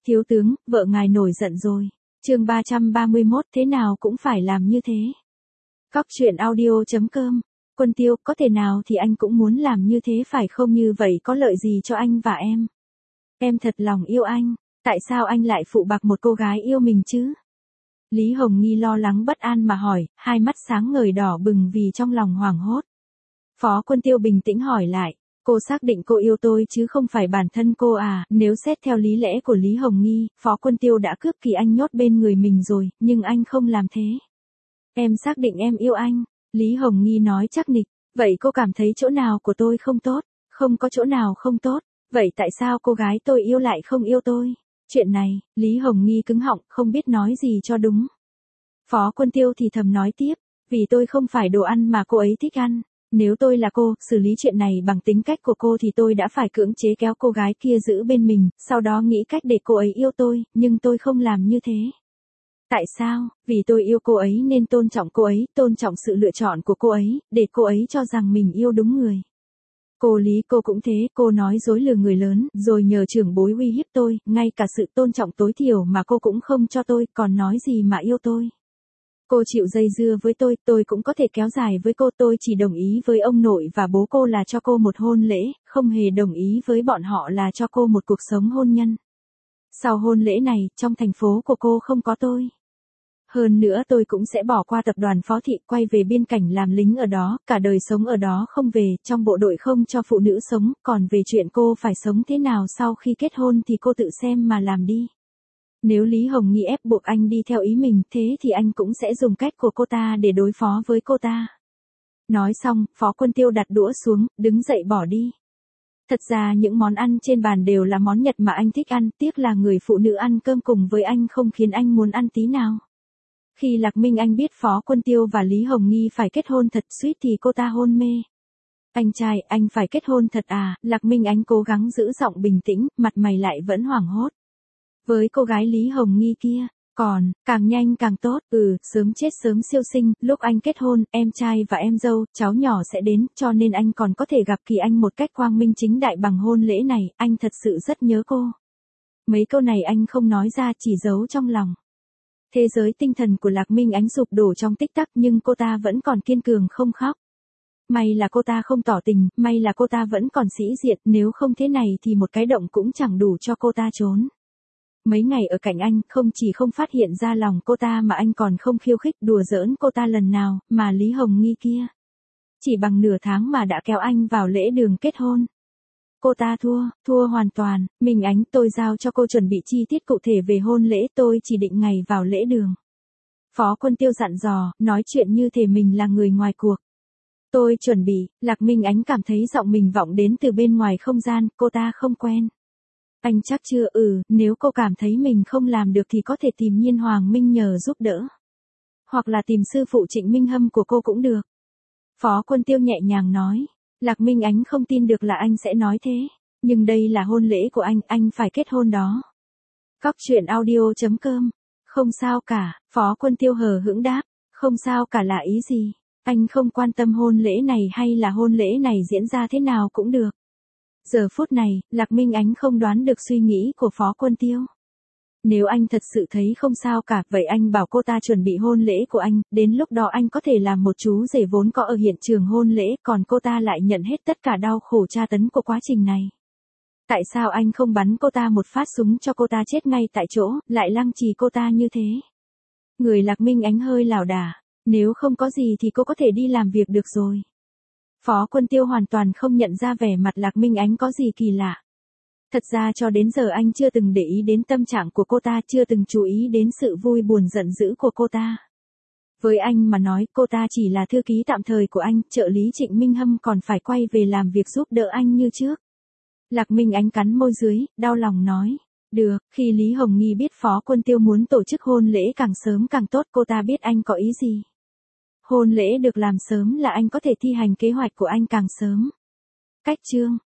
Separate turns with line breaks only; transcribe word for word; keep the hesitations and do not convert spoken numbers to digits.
Thiếu tướng, vợ ngài nổi giận rồi. Chương ba trăm ba mươi mốt, thế nào cũng phải làm như thế. Cóc truyện audio chấm com. Quân Tiêu, có thể nào thì anh cũng muốn làm như thế phải không, như vậy có lợi gì cho anh và em? Em thật lòng yêu anh, tại sao anh lại phụ bạc một cô gái yêu mình chứ? Lý Hồng Nghi lo lắng bất an mà hỏi, hai mắt sáng ngời đỏ bừng vì trong lòng hoảng hốt. Phó Quân Tiêu bình tĩnh hỏi lại, cô xác định cô yêu tôi chứ không phải bản thân cô à? Nếu xét theo lý lẽ của Lý Hồng Nghi, Phó Quân Tiêu đã cướp kỳ anh nhốt bên người mình rồi, nhưng anh không làm thế. Em xác định em yêu anh, Lý Hồng Nghi nói chắc nịch. Vậy cô cảm thấy chỗ nào của tôi không tốt? Không có chỗ nào không tốt. Vậy tại sao cô gái tôi yêu lại không yêu tôi? Chuyện này, Lý Hồng Nghi cứng họng, không biết nói gì cho đúng. Phó Quân Tiêu thì thầm nói tiếp, vì tôi không phải đồ ăn mà cô ấy thích ăn. Nếu tôi là cô, xử lý chuyện này bằng tính cách của cô thì tôi đã phải cưỡng chế kéo cô gái kia giữ bên mình, sau đó nghĩ cách để cô ấy yêu tôi, nhưng tôi không làm như thế. Tại sao? Vì tôi yêu cô ấy nên tôn trọng cô ấy, tôn trọng sự lựa chọn của cô ấy, để cô ấy cho rằng mình yêu đúng người. Cô Lý cô cũng thế, cô nói dối lừa người lớn, rồi nhờ trưởng bối uy hiếp tôi, ngay cả sự tôn trọng tối thiểu mà cô cũng không cho tôi, còn nói gì mà yêu tôi. Cô chịu dây dưa với tôi, tôi cũng có thể kéo dài với cô, tôi chỉ đồng ý với ông nội và bố cô là cho cô một hôn lễ, không hề đồng ý với bọn họ là cho cô một cuộc sống hôn nhân. Sau hôn lễ này, trong thành phố của cô không có tôi. Hơn nữa tôi cũng sẽ bỏ qua tập đoàn Phó Thị, quay về biên cảnh làm lính ở đó, cả đời sống ở đó không về, trong bộ đội không cho phụ nữ sống, còn về chuyện cô phải sống thế nào sau khi kết hôn thì cô tự xem mà làm đi. Nếu Lý Hồng Nghi ép buộc anh đi theo ý mình, thế thì anh cũng sẽ dùng cách của cô ta để đối phó với cô ta. Nói xong, Phó Quân Tiêu đặt đũa xuống, đứng dậy bỏ đi. Thật ra những món ăn trên bàn đều là món Nhật mà anh thích ăn, tiếc là người phụ nữ ăn cơm cùng với anh không khiến anh muốn ăn tí nào. Khi Lạc Minh Anh biết Phó Quân Tiêu và Lý Hồng Nghi phải kết hôn thật, suýt thì cô ta hôn mê. Anh trai, anh phải kết hôn thật à? Lạc Minh Anh cố gắng giữ giọng bình tĩnh, mặt mày lại vẫn hoảng hốt. Với cô gái Lý Hồng Nghi kia, còn, càng nhanh càng tốt, ừ, sớm chết sớm siêu sinh, lúc anh kết hôn, em trai và em dâu, cháu nhỏ sẽ đến, cho nên anh còn có thể gặp Kỳ Anh một cách quang minh chính đại bằng hôn lễ này, anh thật sự rất nhớ cô. Mấy câu này anh không nói ra, chỉ giấu trong lòng. Thế giới tinh thần của Lạc Minh Ánh sụp đổ trong tích tắc nhưng cô ta vẫn còn kiên cường không khóc. May là cô ta không tỏ tình, may là cô ta vẫn còn sĩ diện, nếu không thế này thì một cái động cũng chẳng đủ cho cô ta trốn. Mấy ngày ở cạnh anh, không chỉ không phát hiện ra lòng cô ta mà anh còn không khiêu khích đùa giỡn cô ta lần nào, mà Lý Hồng Nghi kia. Chỉ bằng nửa tháng mà đã kéo anh vào lễ đường kết hôn. Cô ta thua, thua hoàn toàn, Minh Ánh, tôi giao cho cô chuẩn bị chi tiết cụ thể về hôn lễ, tôi chỉ định ngày vào lễ đường. Phó Quân Tiêu dặn dò, nói chuyện như thể mình là người ngoài cuộc. Tôi chuẩn bị, Lạc Minh Ánh cảm thấy giọng mình vọng đến từ bên ngoài không gian, cô ta không quen. Anh chắc chưa, ừ, nếu cô cảm thấy mình không làm được thì có thể tìm Nhiên Hoàng Minh nhờ giúp đỡ. Hoặc là tìm sư phụ Trịnh Minh Hâm của cô cũng được. Phó Quân Tiêu nhẹ nhàng nói. Lạc Minh Ánh không tin được là anh sẽ nói thế. Nhưng đây là hôn lễ của anh, anh phải kết hôn đó. Cóc truyện audio chấm com. Không sao cả, Phó Quân Tiêu hờ hững đáp. Không sao cả là ý gì? Anh không quan tâm hôn lễ này hay là hôn lễ này diễn ra thế nào cũng được. Giờ phút này, Lạc Minh Ánh không đoán được suy nghĩ của Phó Quân Tiêu. Nếu anh thật sự thấy không sao cả, vậy anh bảo cô ta chuẩn bị hôn lễ của anh, đến lúc đó anh có thể làm một chú rể vốn có ở hiện trường hôn lễ, còn cô ta lại nhận hết tất cả đau khổ tra tấn của quá trình này. Tại sao anh không bắn cô ta một phát súng cho cô ta chết ngay tại chỗ, lại lăng trì cô ta như thế? Người Lạc Minh Ánh hơi lảo đảo, nếu không có gì thì cô có thể đi làm việc được rồi. Phó Quân Tiêu hoàn toàn không nhận ra vẻ mặt Lạc Minh Ánh có gì kỳ lạ. Thật ra cho đến giờ anh chưa từng để ý đến tâm trạng của cô ta, chưa từng chú ý đến sự vui buồn giận dữ của cô ta. Với anh mà nói, cô ta chỉ là thư ký tạm thời của anh, trợ lý Trịnh Minh Hâm còn phải quay về làm việc giúp đỡ anh như trước. Lạc Minh Ánh cắn môi dưới, đau lòng nói. Được, khi Lý Hồng Nghi biết Phó Quân Tiêu muốn tổ chức hôn lễ càng sớm càng tốt, cô ta biết anh có ý gì. Hôn lễ được làm sớm là anh có thể thi hành kế hoạch của anh càng sớm. Cách chương